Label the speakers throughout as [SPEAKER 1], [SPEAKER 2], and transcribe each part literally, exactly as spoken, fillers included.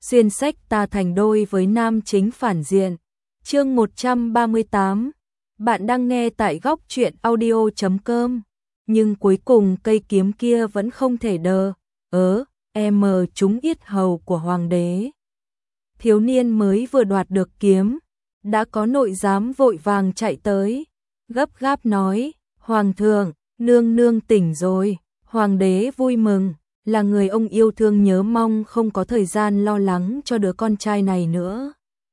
[SPEAKER 1] xuyên sách ta thành đôi với nam chính phản diện. Chương một trăm ba mươi tám. Bạn đang nghe tại góc truyện audio chấm com. Nhưng cuối cùng cây kiếm kia vẫn không thể đờ ớ em trúng yết hầu của hoàng đế. Thiếu niên mới vừa đoạt được kiếm, đã có nội giám vội vàng chạy tới, gấp gáp nói: "Hoàng thượng, nương nương tỉnh rồi." Hoàng đế vui mừng, là người ông yêu thương nhớ mong không có thời gian lo lắng cho đứa con trai này nữa.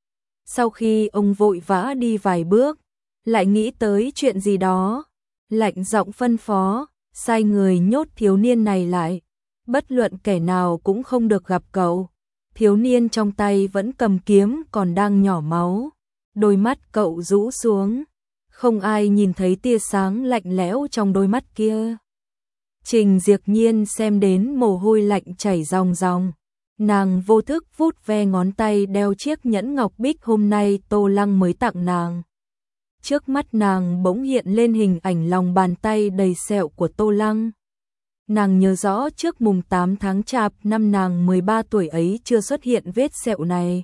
[SPEAKER 1] Sau khi ông vội vã đi vài bước, lại nghĩ tới chuyện gì đó, lạnh giọng phân phó, sai người nhốt thiếu niên này lại, bất luận kẻ nào cũng không được gặp cậu. Thiếu niên trong tay vẫn cầm kiếm còn đang nhỏ máu, đôi mắt cậu rũ xuống, không ai nhìn thấy tia sáng lạnh lẽo trong đôi mắt kia. Trình Diệp Nhiên xem đến mồ hôi lạnh chảy ròng ròng, nàng vô thức vuốt ve ngón tay đeo chiếc nhẫn ngọc bích hôm nay Tô Lăng mới tặng nàng. Trước mắt nàng bỗng hiện lên hình ảnh lòng bàn tay đầy sẹo của Tô Lăng. Nàng nhớ rõ trước mùng tám tháng Chạp năm nàng mười ba tuổi ấy chưa xuất hiện vết sẹo này.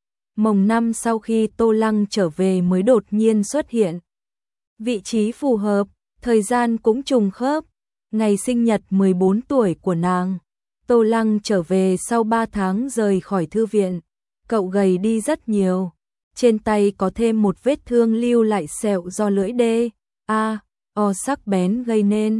[SPEAKER 1] Mồng năm sau khi Tô Lăng trở về mới đột nhiên xuất hiện. Vị trí phù hợp, thời gian cũng trùng khớp, ngày sinh nhật mười bốn tuổi của nàng. Tô Lăng trở về sau ba tháng rời khỏi thư viện, cậu gầy đi rất nhiều. Trên tay có thêm một vết thương lưu lại sẹo do lưỡi đê, a, o sắc bén gây nên.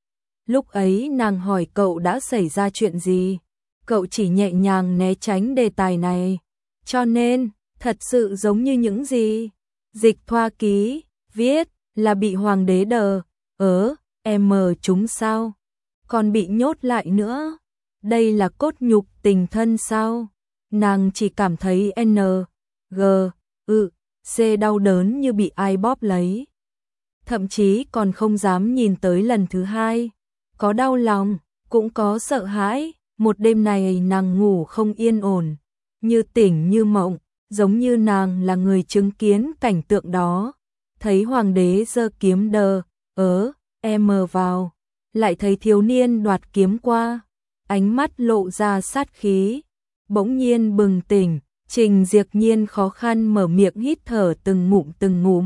[SPEAKER 1] Lúc ấy nàng hỏi cậu đã xảy ra chuyện gì, cậu chỉ nhẹ nhàng né tránh đề tài này. Cho nên, thật sự giống như những gì Dịch Thoa ký viết, là bị hoàng đế đờ ớ em chúng sao, còn bị nhốt lại nữa. Đây là cốt nhục tình thân sao? Nàng chỉ cảm thấy N, G, ư, C đau đớn như bị ai bóp lấy. Thậm chí còn không dám nhìn tới lần thứ hai. Có đau lòng, cũng có sợ hãi. Một đêm này nàng ngủ không yên ổn, như tỉnh như mộng, giống như nàng là người chứng kiến cảnh tượng đó. Thấy hoàng đế giơ kiếm đờ ớ em vào, lại thấy thiếu niên đoạt kiếm qua, ánh mắt lộ ra sát khí. Bỗng nhiên bừng tỉnh, Trình Diệp Nhiên khó khăn mở miệng hít thở từng ngụm từng ngụm.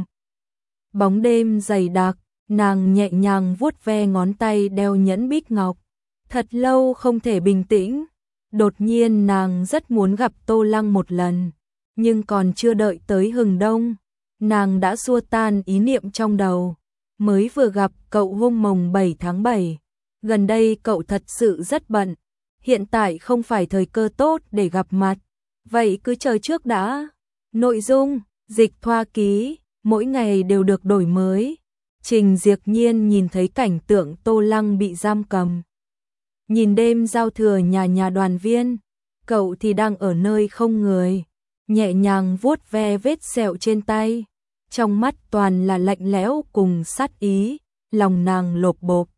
[SPEAKER 1] Bóng đêm dày đặc, nàng nhẹ nhàng vuốt ve ngón tay đeo nhẫn bích ngọc. Thật lâu không thể bình tĩnh, đột nhiên nàng rất muốn gặp Tô Lăng một lần, nhưng còn chưa đợi tới hừng đông, nàng đã xua tan ý niệm trong đầu. Mới vừa gặp cậu hôm mồng bảy tháng bảy, gần đây cậu thật sự rất bận, hiện tại không phải thời cơ tốt để gặp mặt, vậy cứ chờ trước đã. Nội dung, Dịch Thoa ký, mỗi ngày đều được đổi mới. Trình Diệp Nhiên nhìn thấy cảnh tượng Tô Lăng bị giam cầm. Nhìn đêm giao thừa nhà nhà đoàn viên, cậu thì đang ở nơi không người, nhẹ nhàng vuốt ve vết sẹo trên tay. Trong mắt toàn là lạnh lẽo cùng sát ý, lòng nàng lộp bộp.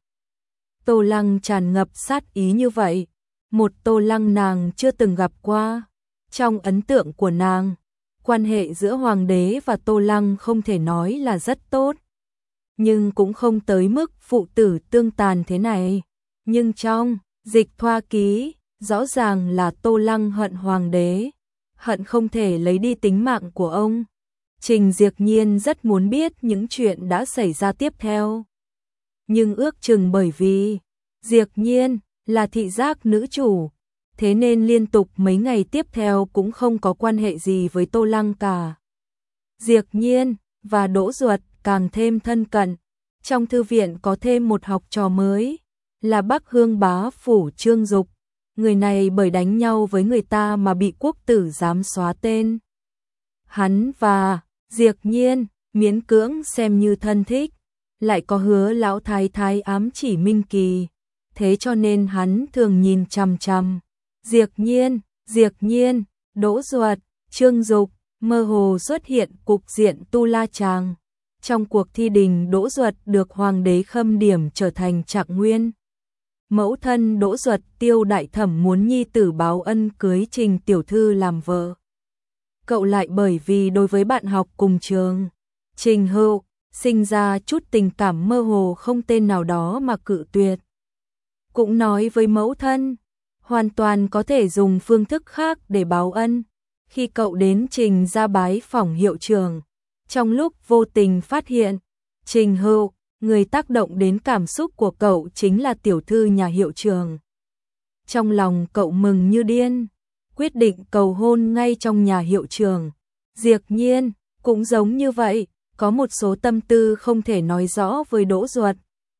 [SPEAKER 1] Tô Lăng tràn ngập sát ý như vậy, một Tô Lăng nàng chưa từng gặp qua. Trong ấn tượng của nàng, quan hệ giữa hoàng đế và Tô Lăng không thể nói là rất tốt, nhưng cũng không tới mức phụ tử tương tàn thế này. Nhưng trong Dịch Thoa ký, rõ ràng là Tô Lăng hận hoàng đế, hận không thể lấy đi tính mạng của ông. Trình Diệp Nhiên rất muốn biết những chuyện đã xảy ra tiếp theo. Nhưng ước chừng bởi vì Diệp Nhiên là thị giác nữ chủ, thế nên liên tục mấy ngày tiếp theo cũng không có quan hệ gì với Tô Lăng cả. Diệp Nhiên và Đỗ Duật càng thêm thân cận. Trong thư viện có thêm một học trò mới, là Bắc Hương bá phủ Trương Dục. Người này bởi đánh nhau với người ta mà bị quốc tử giám xóa tên. Hắn và Diệp Nhiên miễn cưỡng xem như thân thích, lại có hứa lão thái thái ám chỉ Minh Kỳ, thế cho nên hắn thường nhìn chằm chằm. Diệp Nhiên, Diệp Nhiên, Đỗ Duật, Trương Dục, mơ hồ xuất hiện cục diện tu la chàng. Trong cuộc thi đình Đỗ Duật được hoàng đế khâm điểm trở thành trạng nguyên. Mẫu thân Đỗ Duật Tiêu đại thẩm muốn nhi tử báo ân cưới Trình tiểu thư làm vợ. Cậu lại bởi vì đối với bạn học cùng trường, Trình Hữu, sinh ra chút tình cảm mơ hồ không tên nào đó mà cự tuyệt. Cũng nói với mẫu thân, hoàn toàn có thể dùng phương thức khác để báo ân. Khi cậu đến Trình ra bái phỏng hiệu trưởng, trong lúc vô tình phát hiện, Trình Hưu, người tác động đến cảm xúc của cậu chính là tiểu thư nhà hiệu trưởng. Trong lòng cậu mừng như điên, quyết định cầu hôn ngay trong nhà hiệu trưởng. Diệp Nhiên cũng giống như vậy, có một số tâm tư không thể nói rõ với Đỗ Duật.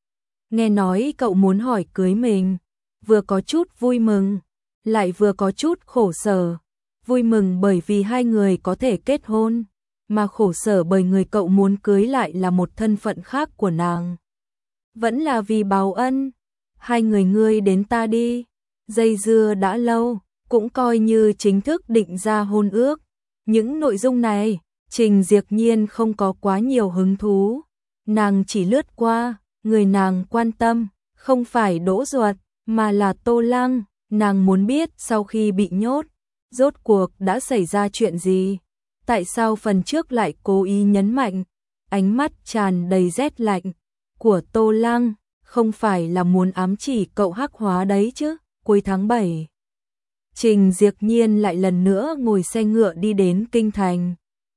[SPEAKER 1] Nghe nói cậu muốn hỏi cưới mình, vừa có chút vui mừng, lại vừa có chút khổ sở. Vui mừng bởi vì hai người có thể kết hôn, mà khổ sở bởi người cậu muốn cưới lại là một thân phận khác của nàng. Vẫn là vì báo ân, hai người ngươi đến ta đi, dây dưa đã lâu, cũng coi như chính thức định ra hôn ước. Những nội dung này, Trình Diệp Nhiên không có quá nhiều hứng thú, nàng chỉ lướt qua, người nàng quan tâm, không phải Đỗ Duật, mà là Tô Lăng, nàng muốn biết sau khi bị nhốt, rốt cuộc đã xảy ra chuyện gì, tại sao phần trước lại cố ý nhấn mạnh, ánh mắt tràn đầy rét lạnh của Tô Lăng, không phải là muốn ám chỉ cậu hắc hóa đấy chứ. Cuối tháng bảy, Trình Diệp Nhiên lại lần nữa ngồi xe ngựa đi đến Kinh Thành.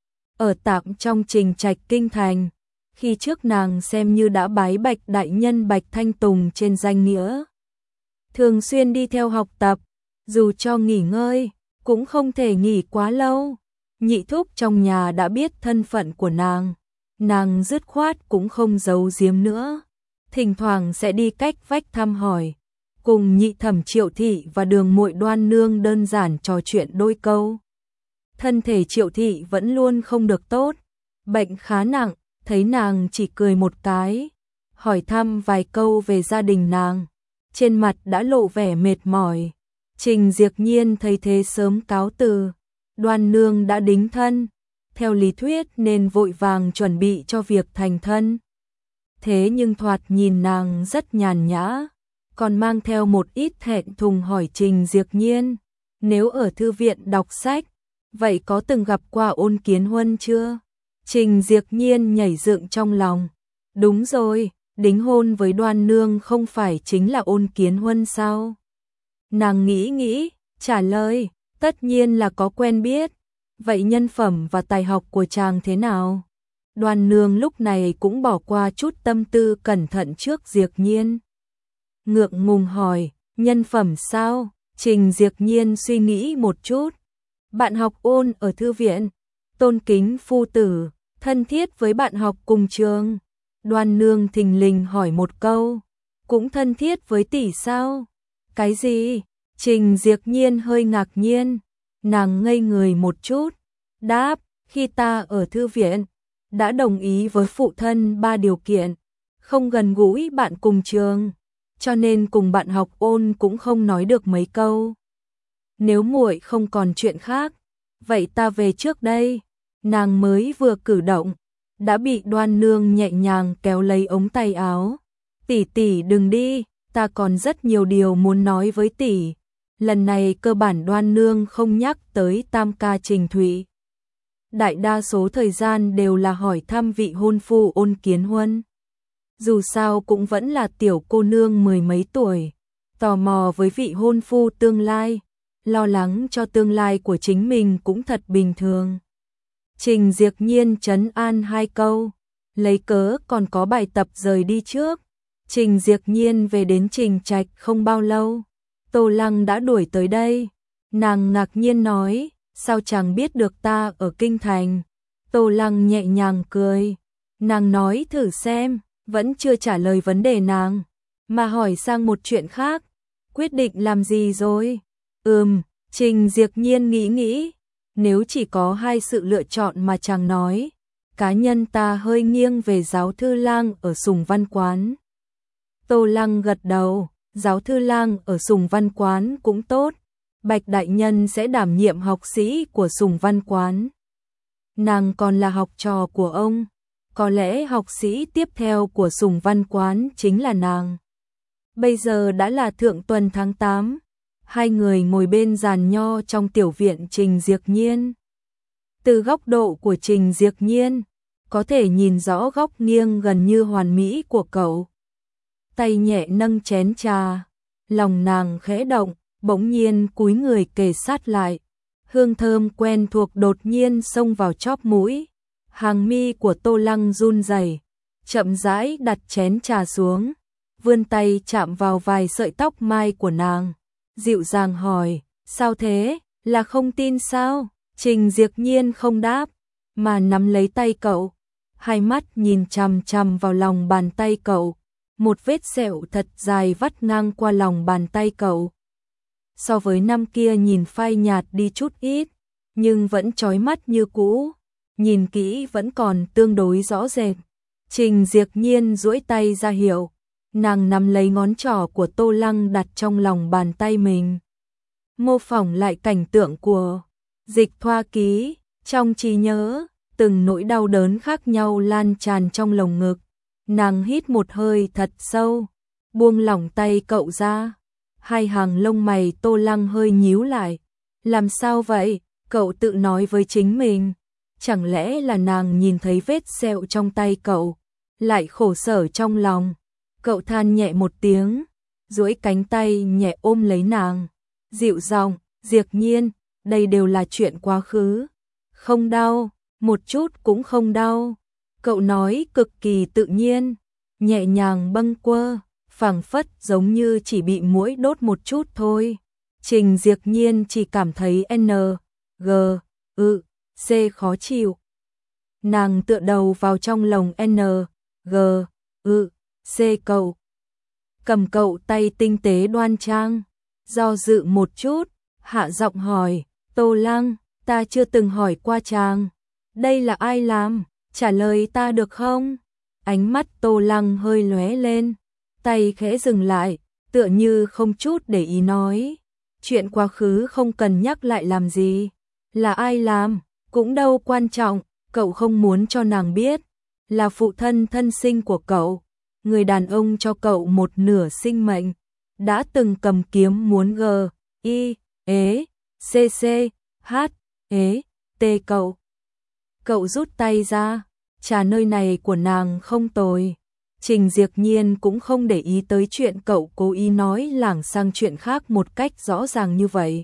[SPEAKER 1] Ở tạm trong Trình Trạch Kinh Thành, khi trước nàng xem như đã bái Bạch đại nhân Bạch Thanh Tùng trên danh nghĩa. Thường xuyên đi theo học tập, dù cho nghỉ ngơi, cũng không thể nghỉ quá lâu. Nhị thúc trong nhà đã biết thân phận của nàng, nàng dứt khoát cũng không giấu giếm nữa. Thỉnh thoảng sẽ đi cách vách thăm hỏi, cùng nhị thẩm Triệu Thị và đường muội Đoan Nương đơn giản trò chuyện đôi câu. Thân thể Triệu Thị vẫn luôn không được tốt, bệnh khá nặng, thấy nàng chỉ cười một cái, hỏi thăm vài câu về gia đình nàng, trên mặt đã lộ vẻ mệt mỏi. Trình Diệp Nhiên thấy thế sớm cáo từ, Đoan Nương đã đính thân, theo lý thuyết nên vội vàng chuẩn bị cho việc thành thân. Thế nhưng thoạt nhìn nàng rất nhàn nhã, còn mang theo một ít thẹn thùng hỏi Trình Diệp Nhiên, nếu ở thư viện đọc sách, vậy có từng gặp qua Ôn Kiến Huân chưa? Trình Diệp Nhiên nhảy dựng trong lòng, đúng rồi, đính hôn với Đoan Nương không phải chính là Ôn Kiến Huân sao? Nàng nghĩ nghĩ, trả lời, tất nhiên là có quen biết, vậy nhân phẩm và tài học của chàng thế nào? Đoan Nương lúc này cũng bỏ qua chút tâm tư cẩn thận trước Diệp Nhiên. Ngượng ngùng hỏi, nhân phẩm sao? Trình Diệp Nhiên suy nghĩ một chút. Bạn học Ôn ở thư viện, tôn kính phu tử, thân thiết với bạn học cùng trường. Đoan Nương thình lình hỏi một câu, cũng thân thiết với tỷ sao? Cái gì? Trình Diệp Nhiên hơi ngạc nhiên, nàng ngây người một chút, đáp, khi ta ở thư viện, đã đồng ý với phụ thân ba điều kiện, không gần gũi bạn cùng trường, cho nên cùng bạn học Ôn cũng không nói được mấy câu. Nếu muội không còn chuyện khác, vậy ta về trước đây. Nàng mới vừa cử động, đã bị Đoan Nương nhẹ nhàng kéo lấy ống tay áo. Tỷ tỷ đừng đi, ta còn rất nhiều điều muốn nói với tỷ. Lần này cơ bản Đoan Nương không nhắc tới tam ca Trình Thụy. Đại đa số thời gian đều là hỏi thăm vị hôn phu Ôn Kiến Huân. Dù sao cũng vẫn là tiểu cô nương mười mấy tuổi, tò mò với vị hôn phu tương lai, lo lắng cho tương lai của chính mình cũng thật bình thường. Trình Diệp Nhiên trấn an hai câu, lấy cớ còn có bài tập rời đi trước. Trình Diệp Nhiên về đến Trình Trạch không bao lâu, Tô Lăng đã đuổi tới đây. Nàng ngạc nhiên nói, sao chàng biết được ta ở Kinh Thành? Tô Lăng nhẹ nhàng cười, nàng nói thử xem, vẫn chưa trả lời vấn đề nàng, mà hỏi sang một chuyện khác. Quyết định làm gì rồi? Ừm, Trình Diệp Nhiên nghĩ nghĩ, nếu chỉ có hai sự lựa chọn mà chàng nói, cá nhân ta hơi nghiêng về giáo thư lang ở Sùng Văn Quán. Tô Lăng gật đầu, giáo thư lang ở Sùng Văn Quán cũng tốt, Bạch đại nhân sẽ đảm nhiệm học sĩ của Sùng Văn Quán. Nàng còn là học trò của ông, có lẽ học sĩ tiếp theo của Sùng Văn Quán chính là nàng. Bây giờ đã là thượng tuần tháng tám, hai người ngồi bên giàn nho trong tiểu viện Trình Diệp Nhiên. Từ góc độ của Trình Diệp Nhiên, có thể nhìn rõ góc nghiêng gần như hoàn mỹ của cậu. Tay nhẹ nâng chén trà, lòng nàng khẽ động, bỗng nhiên cúi người kề sát lại. Hương thơm quen thuộc đột nhiên xông vào chóp mũi. Hàng mi của Tô Lăng run rẩy, chậm rãi đặt chén trà xuống, vươn tay chạm vào vài sợi tóc mai của nàng, dịu dàng hỏi, sao thế, là không tin sao? Trình Diệp Nhiên không đáp, mà nắm lấy tay cậu, hai mắt nhìn chằm chằm vào lòng bàn tay cậu, một vết sẹo thật dài vắt ngang qua lòng bàn tay cậu. So với năm kia nhìn phai nhạt đi chút ít, nhưng vẫn chói mắt như cũ, nhìn kỹ vẫn còn tương đối rõ rệt. Trình Diệp Nhiên duỗi tay ra hiệu, nàng nắm lấy ngón trỏ của Tô Lăng đặt trong lòng bàn tay mình. Mô phỏng lại cảnh tượng của Dịch Thoa Ký, trong trí nhớ, từng nỗi đau đớn khác nhau lan tràn trong lồng ngực. Nàng hít một hơi thật sâu, buông lỏng tay cậu ra. Hai hàng lông mày Tô Lăng hơi nhíu lại. Làm sao vậy? Cậu tự nói với chính mình. Chẳng lẽ là nàng nhìn thấy vết sẹo trong tay cậu, lại khổ sở trong lòng. Cậu than nhẹ một tiếng, duỗi cánh tay nhẹ ôm lấy nàng, dịu giọng, Diệp Nhiên, đây đều là chuyện quá khứ. Không đau, một chút cũng không đau. Cậu nói cực kỳ tự nhiên, nhẹ nhàng bâng quơ, phảng phất giống như chỉ bị muỗi đốt một chút thôi. Trình Diệp Nhiên chỉ cảm thấy N, G, ư, C khó chịu. Nàng tựa đầu vào trong lồng N, G, ư, C cậu. Cầm cậu tay tinh tế đoan trang, do dự một chút, hạ giọng hỏi, Tô Lăng, ta chưa từng hỏi qua chàng. Đây là ai làm? Trả lời ta được không? Ánh mắt Tô Lăng hơi lóe lên, tay khẽ dừng lại, tựa như không chút để ý nói. Chuyện quá khứ không cần nhắc lại làm gì. Là ai làm, cũng đâu quan trọng, cậu không muốn cho nàng biết. Là phụ thân thân sinh của cậu, người đàn ông cho cậu một nửa sinh mệnh, đã từng cầm kiếm muốn g, i, ế, c, c, h, ế, t cậu. Cậu rút tay ra, trà nơi này của nàng không tồi. Trình Diệp Nhiên cũng không để ý tới chuyện cậu cố ý nói lảng sang chuyện khác một cách rõ ràng như vậy.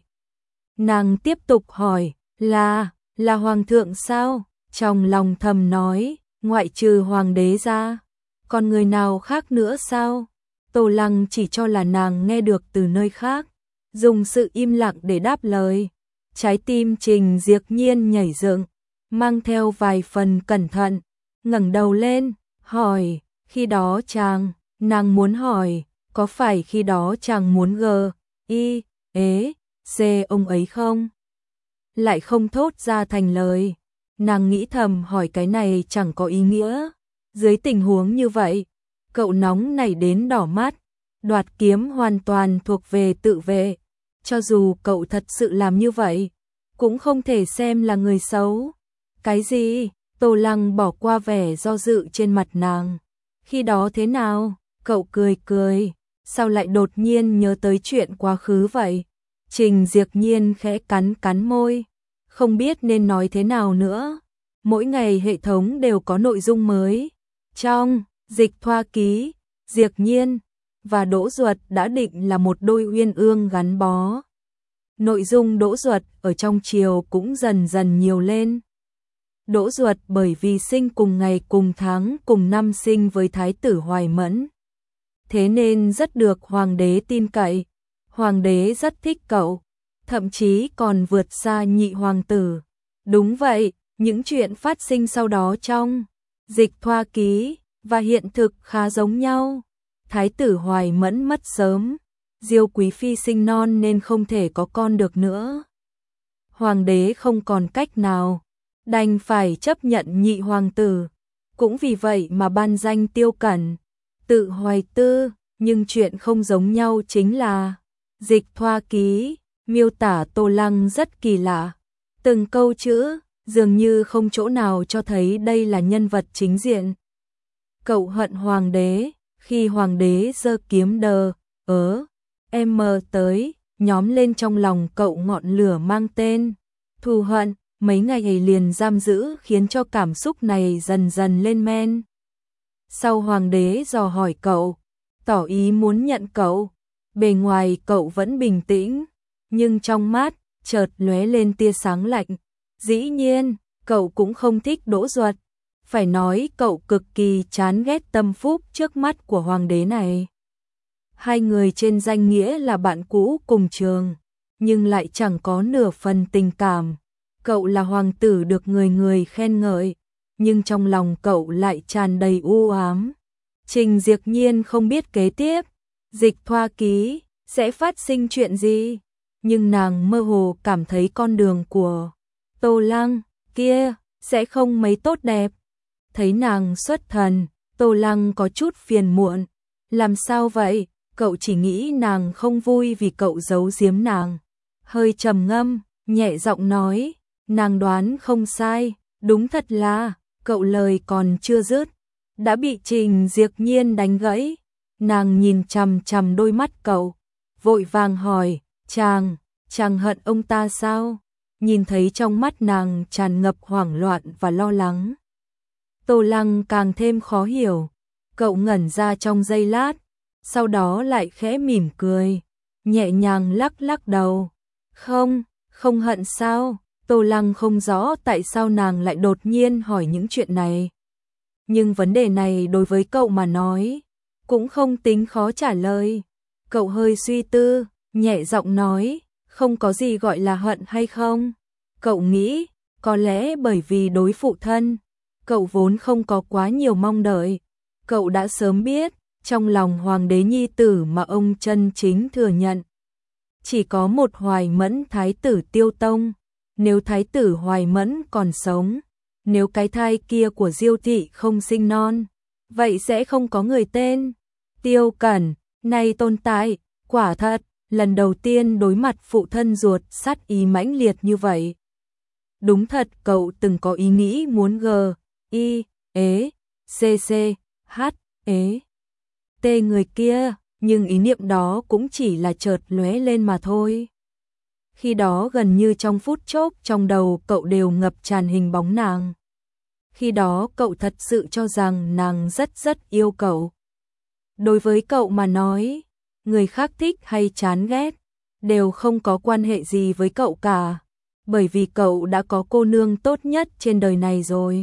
[SPEAKER 1] Nàng tiếp tục hỏi, là, là hoàng thượng sao? Trong lòng thầm nói, ngoại trừ hoàng đế ra, còn người nào khác nữa sao? Tô Lăng chỉ cho là nàng nghe được từ nơi khác, dùng sự im lặng để đáp lời. Trái tim Trình Diệp Nhiên nhảy dựng, mang theo vài phần cẩn thận, ngẩng đầu lên, hỏi, khi đó chàng, nàng muốn hỏi, có phải khi đó chàng muốn g, i, ế, c ông ấy không? Lại không thốt ra thành lời, nàng nghĩ thầm hỏi cái này chẳng có ý nghĩa. Dưới tình huống như vậy, cậu nóng nảy đến đỏ mắt, đoạt kiếm hoàn toàn thuộc về tự vệ. Cho dù cậu thật sự làm như vậy, cũng không thể xem là người xấu. Cái gì? Tô Lăng bỏ qua vẻ do dự trên mặt nàng. Khi đó thế nào? Cậu cười cười, sao lại đột nhiên nhớ tới chuyện quá khứ vậy? Trình Diệp Nhiên khẽ cắn cắn môi, không biết nên nói thế nào nữa. Mỗi ngày hệ thống đều có nội dung mới. Trong Dịch Thoa Ký, Diệp Nhiên và Đỗ Duật đã định là một đôi uyên ương gắn bó. Nội dung Đỗ Duật ở trong triều cũng dần dần nhiều lên. Đỗ Duật bởi vì sinh cùng ngày cùng tháng cùng năm sinh với Thái tử Hoài Mẫn, thế nên rất được hoàng đế tin cậy. Hoàng đế rất thích cậu, thậm chí còn vượt xa nhị hoàng tử. Đúng vậy, những chuyện phát sinh sau đó trong Dịch Thoa Ký và hiện thực khá giống nhau. Thái tử Hoài Mẫn mất sớm, Diêu Quý Phi sinh non nên không thể có con được nữa. Hoàng đế không còn cách nào, đành phải chấp nhận nhị hoàng tử. Cũng vì vậy mà ban danh Tiêu Cẩn, tự Hoài Tư. Nhưng chuyện không giống nhau chính là Dịch Thoa Ký miêu tả Tô Lăng rất kỳ lạ. Từng câu chữ dường như không chỗ nào cho thấy đây là nhân vật chính diện. Cậu hận hoàng đế, khi hoàng đế giơ kiếm đờ, ớ, em mờ tới, nhóm lên trong lòng cậu ngọn lửa mang tên thù hận. Mấy ngày ấy liền giam giữ khiến cho cảm xúc này dần dần lên men. Sau hoàng đế dò hỏi cậu, tỏ ý muốn nhận cậu, Bề ngoài cậu vẫn bình tĩnh, nhưng trong mắt chợt lóe lên tia sáng lạnh. Dĩ nhiên, cậu cũng không thích Đỗ Duật. Phải nói cậu cực kỳ chán ghét Tâm Phúc trước mắt của hoàng đế này. Hai người trên danh nghĩa là bạn cũ cùng trường, nhưng lại chẳng có nửa phần tình cảm. Cậu là hoàng tử được người người khen ngợi, nhưng trong lòng cậu lại tràn đầy u ám. Trình Diệp Nhiên không biết kế tiếp, Dịch Thoa Ký sẽ phát sinh chuyện gì, nhưng nàng mơ hồ cảm thấy con đường của Tô Lăng kia sẽ không mấy tốt đẹp. Thấy nàng xuất thần, Tô Lăng có chút phiền muộn. Làm sao vậy? Cậu chỉ nghĩ nàng không vui vì cậu giấu giếm nàng. Hơi trầm ngâm, nhẹ giọng nói, nàng đoán không sai, đúng thật là, cậu lời còn chưa dứt, đã bị Trình Diệp Nhiên đánh gãy. Nàng nhìn chằm chằm đôi mắt cậu, vội vàng hỏi, chàng, chàng hận ông ta sao? Nhìn thấy trong mắt nàng tràn ngập hoảng loạn và lo lắng, Tô Lăng càng thêm khó hiểu. Cậu ngẩn ra trong giây lát, sau đó lại khẽ mỉm cười, nhẹ nhàng lắc lắc đầu. Không, không hận sao? Tô Lăng không rõ tại sao nàng lại đột nhiên hỏi những chuyện này. Nhưng vấn đề này đối với cậu mà nói, cũng không tính khó trả lời. Cậu hơi suy tư, nhẹ giọng nói, không có gì gọi là hận hay không. Cậu nghĩ, có lẽ bởi vì đối phụ thân, cậu vốn không có quá nhiều mong đợi. Cậu đã sớm biết, trong lòng hoàng đế nhi tử mà ông chân chính thừa nhận, chỉ có một Hoài Mẫn thái tử Tiêu Tông. Nếu thái tử Hoài Mẫn còn sống, nếu cái thai kia của Diêu thị không sinh non, vậy sẽ không có người tên Tiêu Cẩn này tồn tại. Quả thật, lần đầu tiên đối mặt phụ thân ruột sát ý mãnh liệt như vậy. Đúng thật cậu từng có ý nghĩ muốn g, i, ế, c, c, h, ế, t người kia, nhưng ý niệm đó cũng chỉ là chợt lóe lên mà thôi. Khi đó gần như trong phút chốc trong đầu cậu đều ngập tràn hình bóng nàng. Khi đó cậu thật sự cho rằng nàng rất rất yêu cậu. Đối với cậu mà nói, người khác thích hay chán ghét đều không có quan hệ gì với cậu cả, bởi vì cậu đã có cô nương tốt nhất trên đời này rồi.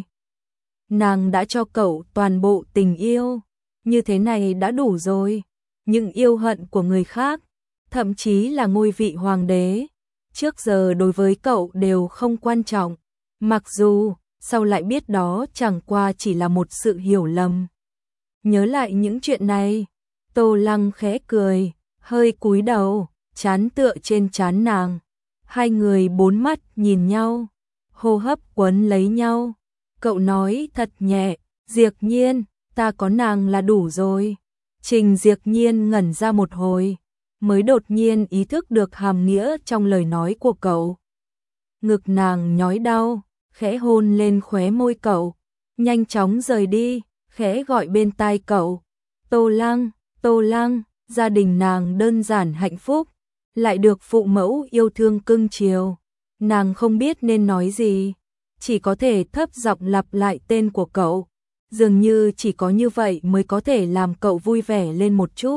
[SPEAKER 1] Nàng đã cho cậu toàn bộ tình yêu, như thế này đã đủ rồi. Những yêu hận của người khác, thậm chí là ngôi vị hoàng đế, trước giờ đối với cậu đều không quan trọng, mặc dù sau lại biết đó chẳng qua chỉ là một sự hiểu lầm. Nhớ lại những chuyện này, Tô Lăng khẽ cười, hơi cúi đầu, trán tựa trên trán nàng. Hai người bốn mắt nhìn nhau, hô hấp quấn lấy nhau. Cậu nói thật nhẹ, Diệp Nhiên, ta có nàng là đủ rồi. Trình Diệp Nhiên ngẩn ra một hồi, mới đột nhiên ý thức được hàm nghĩa trong lời nói của cậu. Ngực nàng nhói đau, khẽ hôn lên khóe môi cậu, nhanh chóng rời đi, khẽ gọi bên tai cậu. Tô Lăng, Tô Lăng, gia đình nàng đơn giản hạnh phúc, lại được phụ mẫu yêu thương cưng chiều. Nàng không biết nên nói gì, chỉ có thể thấp giọng lặp lại tên của cậu. Dường như chỉ có như vậy mới có thể làm cậu vui vẻ lên một chút,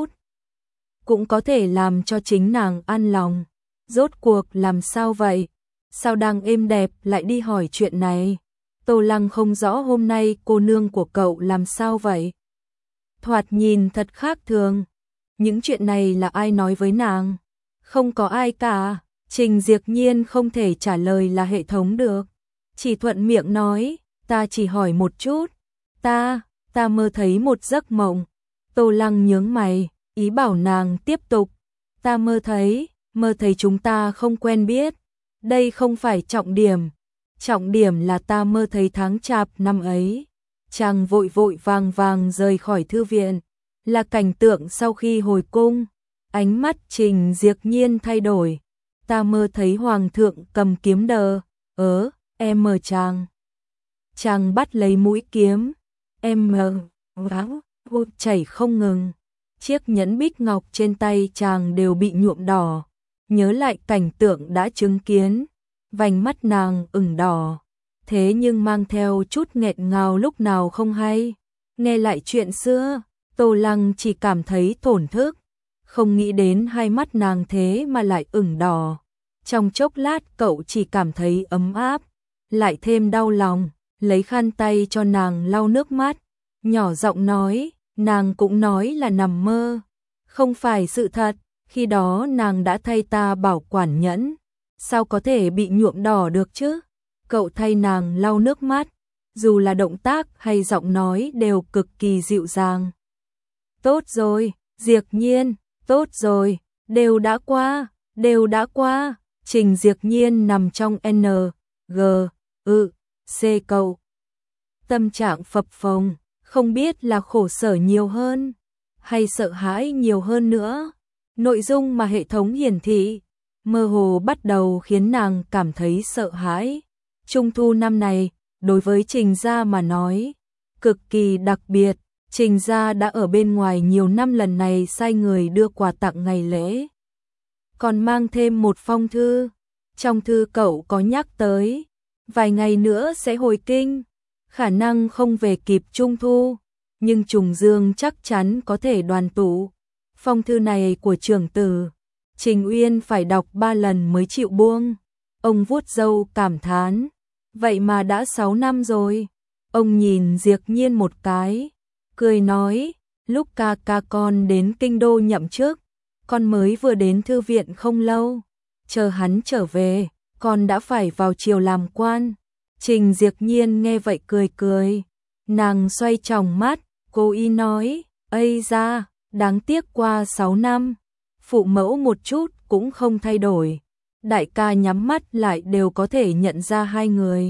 [SPEAKER 1] cũng có thể làm cho chính nàng an lòng. Rốt cuộc làm sao vậy? Sao đang êm đẹp lại đi hỏi chuyện này? Tô Lăng không rõ hôm nay cô nương của cậu làm sao vậy? Thoạt nhìn thật khác thường. Những chuyện này là ai nói với nàng? Không có ai cả. Trình Diệp Nhiên không thể trả lời là hệ thống được, chỉ thuận miệng nói, ta chỉ hỏi một chút. Ta, ta mơ thấy một giấc mộng. Tô Lăng nhướng mày, ý bảo nàng tiếp tục. Ta mơ thấy, mơ thấy chúng ta không quen biết. Đây không phải trọng điểm. Trọng điểm là ta mơ thấy tháng chạp năm ấy. Chàng vội vội vàng vàng rời khỏi thư viện. Là cảnh tượng sau khi hồi cung. Ánh mắt Trình Diệp Nhiên thay đổi. Ta mơ thấy hoàng thượng cầm kiếm đờ. Ớ, em mờ chàng. Chàng bắt lấy mũi kiếm. Em mờ, váo, vô chảy không ngừng. Chiếc nhẫn bích ngọc trên tay chàng đều bị nhuộm đỏ. Nhớ lại cảnh tượng đã chứng kiến, vành mắt nàng ửng đỏ, thế nhưng mang theo chút nghẹn ngào lúc nào không hay. Nghe lại chuyện xưa, Tô Lăng chỉ cảm thấy thổn thức, không nghĩ đến hai mắt nàng thế mà lại ửng đỏ. Trong chốc lát cậu chỉ cảm thấy ấm áp, lại thêm đau lòng, lấy khăn tay cho nàng lau nước mắt, nhỏ giọng nói, nàng cũng nói là nằm mơ, không phải sự thật, khi đó nàng đã thay ta bảo quản nhẫn, sao có thể bị nhuộm đỏ được chứ? Cậu thay nàng lau nước mắt, dù là động tác hay giọng nói đều cực kỳ dịu dàng. Tốt rồi, Diệp Nhiên, tốt rồi, đều đã qua, đều đã qua. Trình Diệp Nhiên nằm trong N, G, ư, C cậu. Tâm trạng phập phồng, không biết là khổ sở nhiều hơn, hay sợ hãi nhiều hơn nữa. Nội dung mà hệ thống hiển thị, mơ hồ bắt đầu khiến nàng cảm thấy sợ hãi. Trung thu năm này, đối với Trình gia mà nói, cực kỳ đặc biệt. Trình gia đã ở bên ngoài nhiều năm, lần này sai người đưa quà tặng ngày lễ. Còn mang thêm một phong thư. Trong thư cậu có nhắc tới, vài ngày nữa sẽ hồi kinh, khả năng không về kịp Trung thu, nhưng trùng dương chắc chắn có thể đoàn tụ. Phong thư này của trưởng tử, Trình Uyên phải đọc ba lần mới chịu buông. Ông vuốt râu cảm thán, vậy mà đã sáu năm rồi. Ông nhìn Diệp Nhiên một cái, cười nói, lúc ca ca con đến kinh đô nhậm chức, con mới vừa đến thư viện không lâu, chờ hắn trở về, con đã phải vào triều làm quan. Trình Diệp Nhiên nghe vậy cười cười, nàng xoay tròng mắt, cô y nói, ây da, đáng tiếc qua sáu năm, phụ mẫu một chút cũng không thay đổi, đại ca nhắm mắt lại đều có thể nhận ra hai người.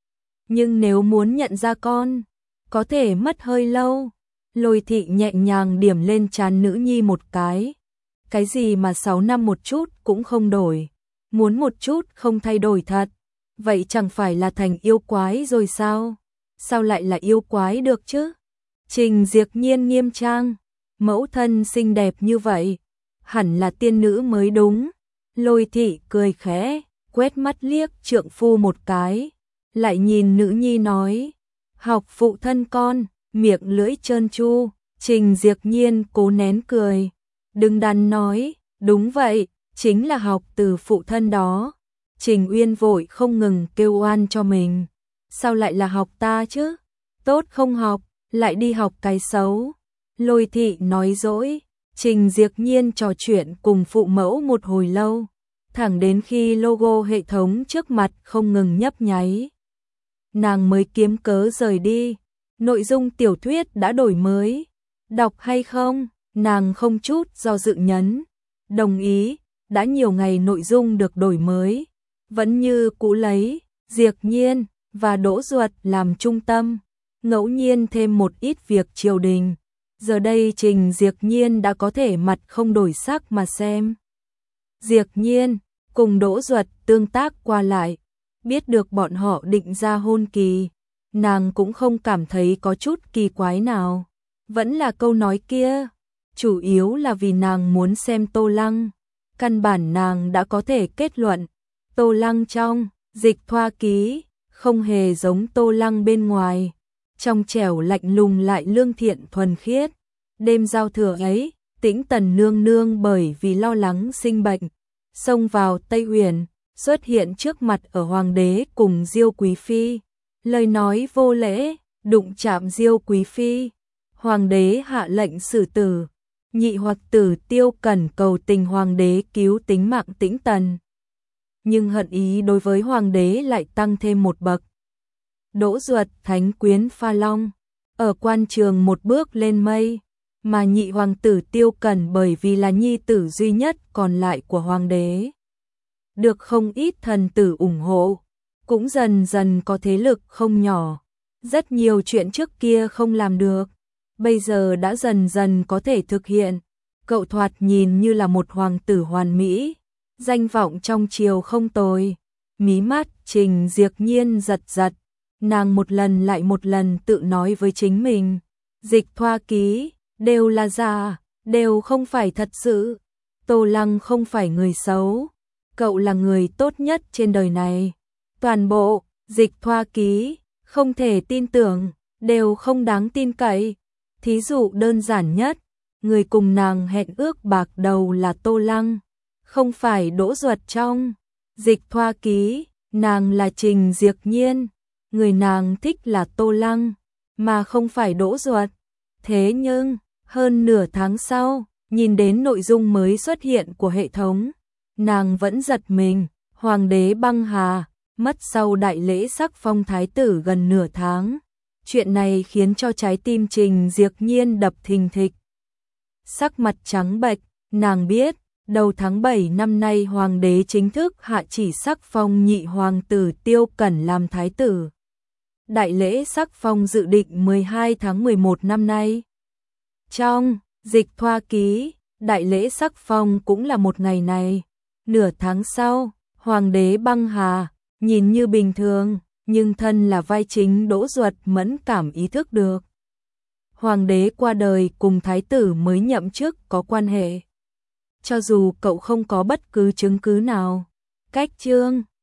[SPEAKER 1] Nhưng nếu muốn nhận ra con, có thể mất hơi lâu. Lôi Thị nhẹ nhàng điểm lên trán nữ nhi một cái. Cái gì mà sáu năm một chút cũng không đổi, muốn một chút không thay đổi thật, vậy chẳng phải là thành yêu quái rồi sao? Sao lại là yêu quái được chứ? Trình Diệp Nhiên nghiêm trang, mẫu thân xinh đẹp như vậy, hẳn là tiên nữ mới đúng. Lôi Thị cười khẽ, quét mắt liếc trượng phu một cái, lại nhìn nữ nhi nói, học phụ thân con, miệng lưỡi trơn tru. Trình Diệp Nhiên cố nén cười, đừng đắn nói, đúng vậy, chính là học từ phụ thân đó. Trình Uyên vội không ngừng kêu oan cho mình, sao lại là học ta chứ? Tốt không học, lại đi học cái xấu. Lôi Thị nói dỗi. Trình Diệp Nhiên trò chuyện cùng phụ mẫu một hồi lâu, thẳng đến khi logo hệ thống trước mặt không ngừng nhấp nháy, nàng mới kiếm cớ rời đi. Nội dung tiểu thuyết đã đổi mới, đọc hay không? Nàng không chút do dự nhấn đồng ý. Đã nhiều ngày nội dung được đổi mới, vẫn như cũ lấy Diệp Nhiên và Đỗ Duật làm trung tâm, ngẫu nhiên thêm một ít việc triều đình. Giờ đây Trình Diệp Nhiên đã có thể mặt không đổi sắc mà xem. Diệp Nhiên cùng Đỗ Duật tương tác qua lại, biết được bọn họ định ra hôn kỳ, nàng cũng không cảm thấy có chút kỳ quái nào. Vẫn là câu nói kia, chủ yếu là vì nàng muốn xem Tô Lăng. Căn bản nàng đã có thể kết luận, Tô Lăng trong Dịch Thoa ký không hề giống Tô Lăng bên ngoài, trong trẻo lạnh lùng lại lương thiện thuần khiết. Đêm giao thừa ấy, Tĩnh Tần nương nương bởi vì lo lắng sinh bệnh, xông vào Tây Uyển, xuất hiện trước mặt ở hoàng đế cùng Diêu quý phi, lời nói vô lễ, đụng chạm Diêu quý phi. Hoàng đế hạ lệnh xử tử. Nhị hoặc tử Tiêu Cẩn cầu tình hoàng đế cứu tính mạng Tĩnh Tần, nhưng hận ý đối với hoàng đế lại tăng thêm một bậc. Đỗ Duật thánh quyến Pha Long, ở quan trường một bước lên mây, mà nhị hoàng tử Tiêu Cẩn bởi vì là nhi tử duy nhất còn lại của hoàng đế, được không ít thần tử ủng hộ, cũng dần dần có thế lực không nhỏ. Rất nhiều chuyện trước kia không làm được, bây giờ đã dần dần có thể thực hiện. Cậu thoạt nhìn như là một hoàng tử hoàn mỹ, danh vọng trong triều không tồi. Mí mắt Trình Diệp Nhiên giật giật, nàng một lần lại một lần tự nói với chính mình, Dịch Thoa ký đều là giả, đều không phải thật sự. Tô Lăng không phải người xấu, cậu là người tốt nhất trên đời này. Toàn bộ Dịch Thoa ký không thể tin tưởng, đều không đáng tin cậy. Thí dụ đơn giản nhất, người cùng nàng hẹn ước bạc đầu là Tô Lăng, không phải Đỗ Duật trong Dịch Thoa ký, nàng là Trình Diệc Nhiên, người nàng thích là Tô Lăng, mà không phải Đỗ Duật. Thế nhưng, hơn nửa tháng sau, nhìn đến nội dung mới xuất hiện của hệ thống, nàng vẫn giật mình, Hoàng đế băng hà, mất sau đại lễ sắc phong thái tử gần nửa tháng. Chuyện này khiến cho trái tim Trình Diệc Nhiên đập thình thịch. Sắc mặt trắng bệch, nàng biết, đầu tháng bảy năm nay Hoàng đế chính thức hạ chỉ sắc phong nhị hoàng tử Tiêu Cẩn làm thái tử. Đại lễ sắc phong dự định mười hai tháng mười một năm nay. Trong Dịch Thoa ký, đại lễ sắc phong cũng là một ngày này. Nửa tháng sau, Hoàng đế băng hà, nhìn như bình thường, nhưng thân là vai chính Đỗ Duật mẫn cảm ý thức được. Hoàng đế qua đời cùng thái tử mới nhậm chức có quan hệ. Cho dù cậu không có bất cứ chứng cứ nào. Cách chương